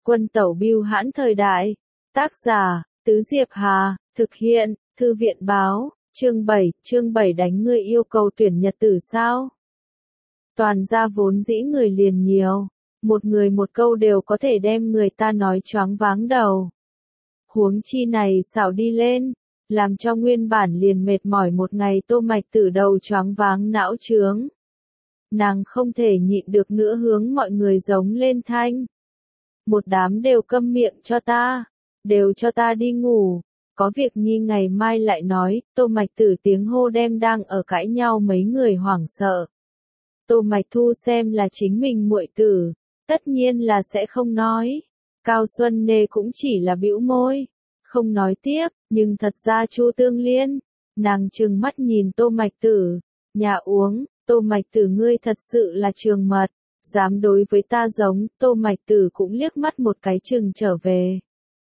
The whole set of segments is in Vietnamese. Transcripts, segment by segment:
Quân tẩu bưu hãn thời đại. Tác giả, Tứ Diệp Hà, thực hiện, Thư viện báo, chương 7 đánh ngươi yêu cầu tuyển nhật tử sao? Toàn gia vốn dĩ người liền nhiều, một người một câu đều có thể đem người ta nói choáng váng đầu. Huống chi này xảo đi lên, làm cho nguyên bản liền mệt mỏi một ngày Tô Mạch Tử đầu choáng váng não chướng. Nàng không thể nhịn được nữa hướng mọi người giống lên thanh. Một đám đều câm miệng cho ta, đều cho ta đi ngủ, có việc nhi ngày mai lại nói. Tô Mạch Tử tiếng hô đem đang ở cãi nhau mấy người hoảng sợ. Tô Mạch Thu xem là chính mình muội tử, tất nhiên là sẽ không nói. Cao Xuân Nê cũng chỉ là bĩu môi, không nói tiếp, nhưng thật ra Chu Tương Liên, nàng trừng mắt nhìn Tô Mạch Tử, nhà uống, Tô Mạch Tử ngươi thật sự là trường mật, dám đối với ta giống. Tô Mạch Tử cũng liếc mắt một cái chừng trở về.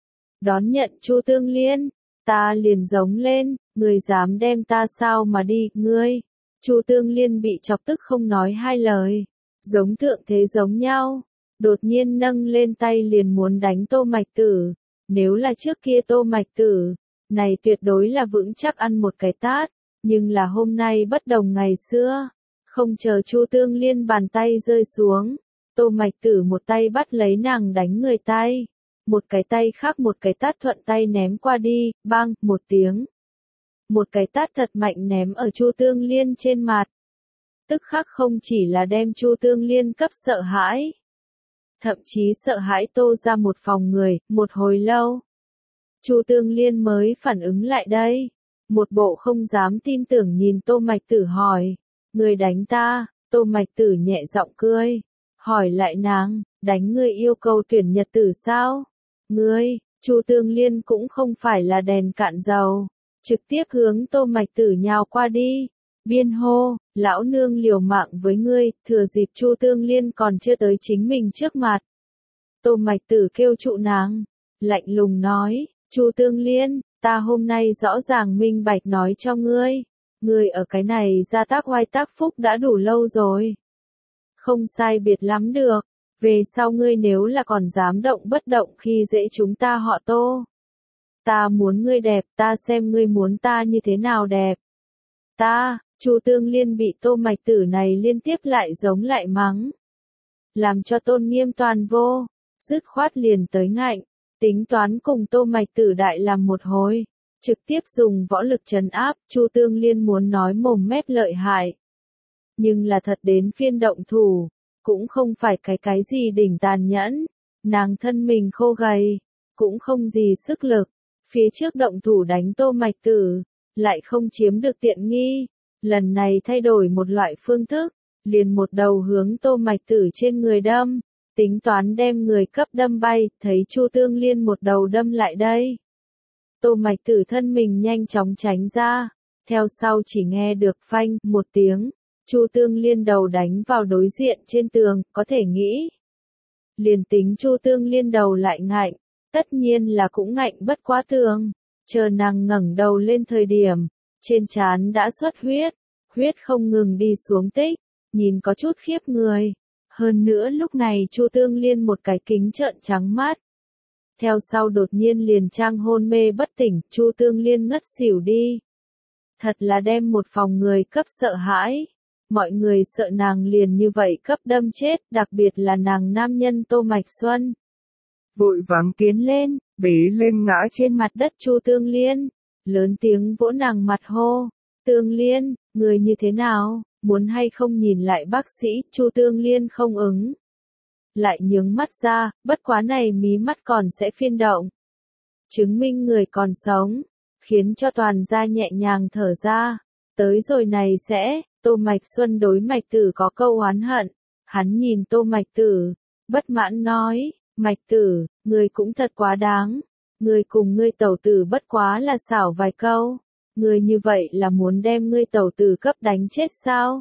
Đón nhận Chu Tương Liên, ta liền giống lên, ngươi dám đem ta sao mà đi, ngươi. Chu Tương Liên bị chọc tức không nói hai lời, giống thượng thế giống nhau, đột nhiên nâng lên tay liền muốn đánh Tô Mạch Tử. Nếu là trước kia Tô Mạch Tử, này tuyệt đối là vững chắc ăn một cái tát, nhưng là hôm nay bất đồng ngày xưa. Không chờ Chu Tương Liên bàn tay rơi xuống, Tô Mạch Tử một tay bắt lấy nàng đánh người tay, một cái tay khác một cái tát thuận tay ném qua đi, bang, một tiếng. Một cái tát thật mạnh ném ở Chu Tương Liên trên mặt. Tức khắc không chỉ là đem Chu Tương Liên cấp sợ hãi, thậm chí sợ hãi Tô ra một phòng người. Một hồi lâu, Chu Tương Liên mới phản ứng lại đây, một bộ không dám tin tưởng nhìn Tô Mạch Tử hỏi, ngươi đánh ta? Tô Mạch Tử nhẹ giọng cười, hỏi lại nàng, đánh ngươi yêu cầu tuyển nhật tử sao? Ngươi, Chu Tương Liên cũng không phải là đèn cạn dầu, trực tiếp hướng Tô Mạch Tử nhào qua đi, biên hô, lão nương liều mạng với ngươi. Thừa dịp Chu Tương Liên còn chưa tới chính mình trước mặt, Tô Mạch Tử kêu trụ nàng, lạnh lùng nói, Chu Tương Liên, ta hôm nay rõ ràng minh bạch nói cho ngươi, ngươi ở cái này gia tác oai tác phúc đã đủ lâu rồi. Không sai biệt lắm được, về sau ngươi nếu là còn dám động bất động khi dễ chúng ta họ Tô. Ta muốn ngươi đẹp, ta xem ngươi muốn ta như thế nào đẹp. Chu Tương Liên bị Tô Mạch Tử này liên tiếp lại giống lại mắng, làm cho tôn nghiêm toàn vô, dứt khoát liền tới ngạnh, tính toán cùng Tô Mạch Tử đại làm một hồi, trực tiếp dùng võ lực trấn áp. Chu Tương Liên muốn nói mồm mép lợi hại, nhưng là thật đến phiên động thủ, cũng không phải cái gì đỉnh tàn nhẫn, nàng thân mình khô gầy, cũng không gì sức lực, phía trước động thủ đánh Tô Mạch Tử, lại không chiếm được tiện nghi, lần này thay đổi một loại phương thức, liền một đầu hướng Tô Mạch Tử trên người đâm, tính toán đem người cấp đâm bay. Thấy Chu Tương Liên một đầu đâm lại đây, Tô Mạch Tử thân mình nhanh chóng tránh ra, theo sau chỉ nghe được phanh một tiếng, Chu Tương Liên đầu đánh vào đối diện trên tường. Có thể nghĩ, liền tính Chu Tương Liên đầu lại ngạnh, tất nhiên là cũng ngạnh bất quá tường. Chờ nàng ngẩng đầu lên thời điểm, trên trán đã xuất huyết, huyết không ngừng đi xuống tích, nhìn có chút khiếp người. Hơn nữa lúc này Chu Tương Liên một cái kính trợn trắng mắt, theo sau đột nhiên liền trang hôn mê bất tỉnh. Chu Tương Liên ngất xỉu đi, thật là đem một phòng người cấp sợ hãi. Mọi người sợ nàng liền như vậy cấp đâm chết, đặc biệt là nàng nam nhân Tô Mạch Xuân. Vội vàng tiến lên, bế lên ngã trên mặt đất Chu Tương Liên, lớn tiếng vỗ nàng mặt hô, Tương Liên, người như thế nào, muốn hay không nhìn lại bác sĩ? Chu Tương Liên không ứng, lại nhướng mắt ra, bất quá này mí mắt còn sẽ phiên động, chứng minh người còn sống, khiến cho toàn gia nhẹ nhàng thở ra. Tới rồi này sẽ, Tô Mạch Xuân đối Mạch Tử có câu oán hận, hắn nhìn Tô Mạch Tử, bất mãn nói, Mạch Tử, ngươi cũng thật quá đáng, ngươi cùng ngươi tẩu tử bất quá là xảo vài câu, ngươi như vậy là muốn đem ngươi tẩu tử cấp đánh chết sao?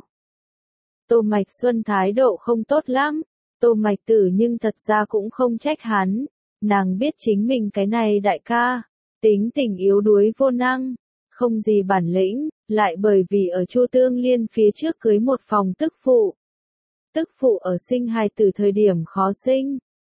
Tô Mạch Xuân thái độ không tốt lắm, Tô Mạch Tử nhưng thật ra cũng không trách hắn, nàng biết chính mình cái này đại ca, tính tình yếu đuối vô năng, không gì bản lĩnh, lại bởi vì ở Chu Tương Liên phía trước cưới một phòng tức phụ. Tức phụ ở sinh hài tử thời điểm khó sinh,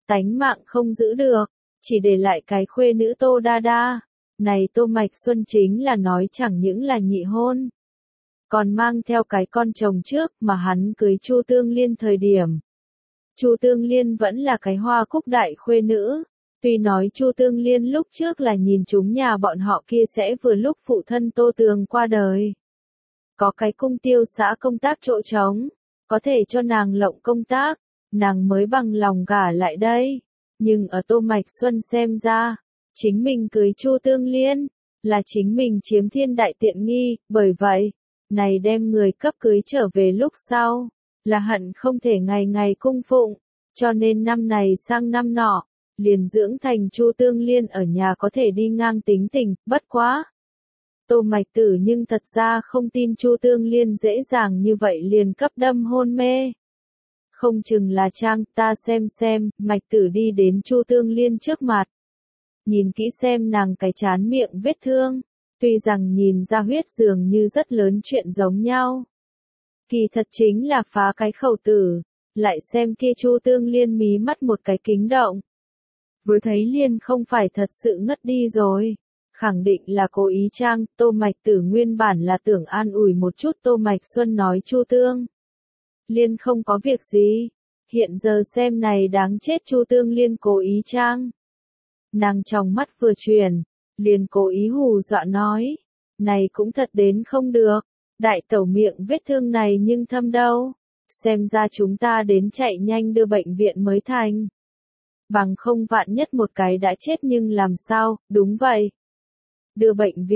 tánh mạng không giữ được, chỉ để lại cái khuê nữ Tô Đa Đa. Này Tô Mạch Xuân chính là nói chẳng những là nhị hôn, còn mang theo cái con chồng trước mà hắn cưới Chu Tương Liên thời điểm. Chu Tương Liên vẫn là cái hoa cúc đại khuê nữ. Tuy nói Chu Tương Liên lúc trước là nhìn chúng nhà bọn họ kia sẽ vừa lúc phụ thân Tô Tường qua đời. Có cái cung tiêu xã công tác chỗ trống, có thể cho nàng lộng công tác, nàng mới bằng lòng gả lại đây. Nhưng ở Tô Mạch Xuân xem ra, chính mình cưới Chu Tương Liên, là chính mình chiếm thiên đại tiện nghi, bởi vậy, này đem người cấp cưới trở về lúc sau, là hận không thể ngày ngày cung phụng, cho nên năm này sang năm nọ, liền dưỡng thành Chu Tương Liên ở nhà có thể đi ngang tính tình, bất quá. Tô Mạch Tử nhưng thật ra không tin Chu Tương Liên dễ dàng như vậy liền cấp đâm hôn mê. Không chừng là trang, ta xem, Mạch Tử đi đến Chu Tương Liên trước mặt. Nhìn kỹ xem nàng cái trán miệng vết thương, tuy rằng nhìn ra huyết dường như rất lớn chuyện giống nhau. Kỳ thật chính là phá cái khẩu tử, lại xem kia Chu Tương Liên mí mắt một cái kính động. Vừa thấy liền không phải thật sự ngất đi rồi, khẳng định là cố ý trang. Tô Mạch Tử nguyên bản là tưởng an ủi một chút Tô Mạch Xuân nói Chu Tương Liên không có việc gì, hiện giờ xem này đáng chết Chu Tương Liên cố ý trang. Nàng trong mắt vừa chuyển, liền cố ý hù dọa nói, này cũng thật đến không được, đại tẩu miệng vết thương này nhưng thâm đâu, xem ra chúng ta đến chạy nhanh đưa bệnh viện mới thành. Bằng không vạn nhất một cái đã chết nhưng làm sao, đúng vậy. Đưa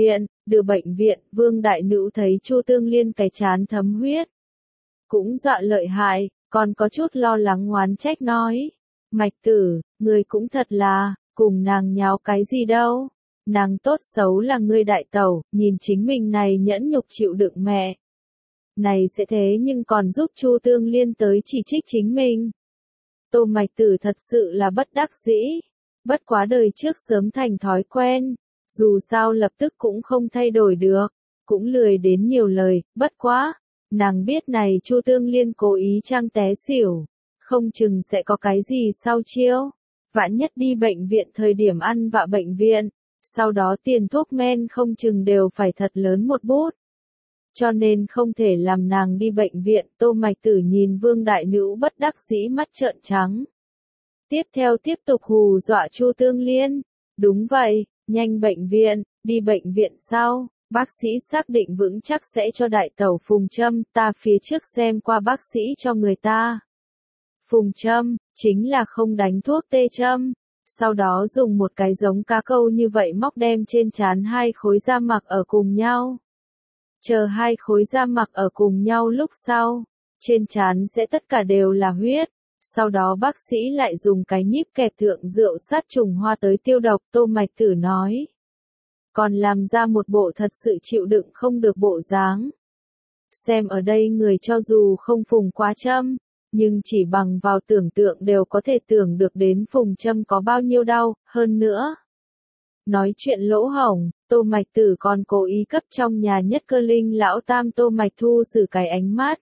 bệnh viện, Vương Đại Nữ thấy Chu Tương Liên cái chán thấm huyết. Cũng dọa lợi hại, còn có chút lo lắng oán trách nói. Mạch Tử, người cũng thật là, cùng nàng nháo cái gì đâu. Nàng tốt xấu là người đại tẩu, nhìn chính mình này nhẫn nhục chịu đựng mẹ. Này sẽ thế nhưng còn giúp Chu Tương Liên tới chỉ trích chính mình. Tô Mạch Tử thật sự là bất đắc dĩ. Bất quá đời trước sớm thành thói quen. Dù sao lập tức cũng không thay đổi được. Cũng lười đến nhiều lời, bất quá. Nàng biết này Chu Tương Liên cố ý trang té xỉu. Không chừng sẽ có cái gì sau chiêu. Vạn nhất đi bệnh viện thời điểm ăn vạ bệnh viện. Sau đó tiền thuốc men không chừng đều phải thật lớn một bút. Cho nên không thể làm nàng đi bệnh viện. Tô Mạch Tử nhìn Vương Đại Nữ bất đắc dĩ mắt trợn trắng. Tiếp theo tiếp tục hù dọa Chu Tương Liên. Đúng vậy, nhanh bệnh viện, đi bệnh viện sau. Bác sĩ xác định vững chắc sẽ cho đại tẩu phùng châm, ta phía trước xem qua bác sĩ cho người ta. Phùng châm, chính là không đánh thuốc tê châm. Sau đó dùng một cái giống cá câu như vậy móc đem trên trán hai khối da mặc ở cùng nhau. Chờ hai khối da mặc ở cùng nhau lúc sau, trên trán sẽ tất cả đều là huyết. Sau đó bác sĩ lại dùng cái nhíp kẹp thượng rượu sát trùng hoa tới tiêu độc. Tô Mạch Tử nói. Còn làm ra một bộ thật sự chịu đựng không được bộ dáng. Xem ở đây người cho dù không phùng quá châm, nhưng chỉ bằng vào tưởng tượng đều có thể tưởng được đến phùng châm có bao nhiêu đau, hơn nữa. Nói chuyện lỗ hổng, Tô Mạch Tử còn cố ý cấp trong nhà nhất cơ linh lão tam Tô Mạch Thu xử cái ánh mắt.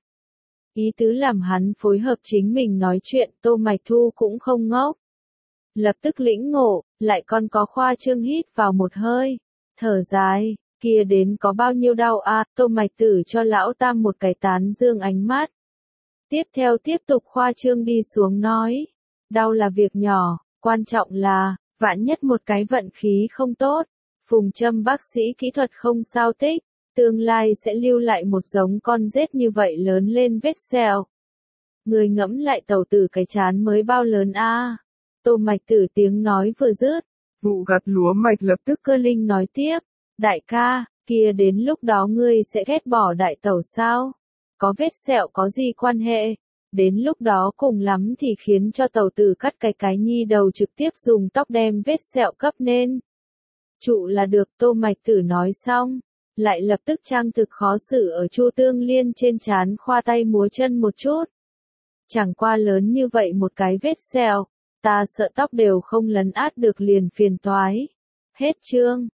Ý tứ làm hắn phối hợp chính mình nói chuyện. Tô Mạch Thu cũng không ngốc. Lập tức lĩnh ngộ, lại còn có khoa trương hít vào một hơi. Thở dài, kia đến có bao nhiêu đau à. Tô Mạch Tử cho lão tam một cái tán dương ánh mắt. Tiếp theo tiếp tục khoa trương đi xuống nói. Đau là việc nhỏ, quan trọng là, vạn nhất một cái vận khí không tốt. Phùng châm bác sĩ kỹ thuật không sao tích, tương lai sẽ lưu lại một giống con rết như vậy lớn lên vết sẹo. Người ngẫm lại tẩu tử cái chán mới bao lớn a. Tô Mạch Tử tiếng nói vừa dứt. Vụ gặt lúa mạch lập tức Cơ linh nói tiếp. Đại ca, kia đến lúc đó ngươi sẽ ghét bỏ đại tẩu sao? Có vết sẹo có gì quan hệ? Đến lúc đó cùng lắm thì khiến cho tẩu tử cắt cái nhi đầu trực tiếp dùng tóc đem vết sẹo cấp nên. Trụ là được. Tô Mạch Tử nói xong, lại lập tức trang thực khó xử ở Chu Tương Liên trên trán khoa tay múa chân một chút. Chẳng qua lớn như vậy một cái vết sẹo, ta sợ tóc đều không lấn át được liền phiền toái. Hết chương.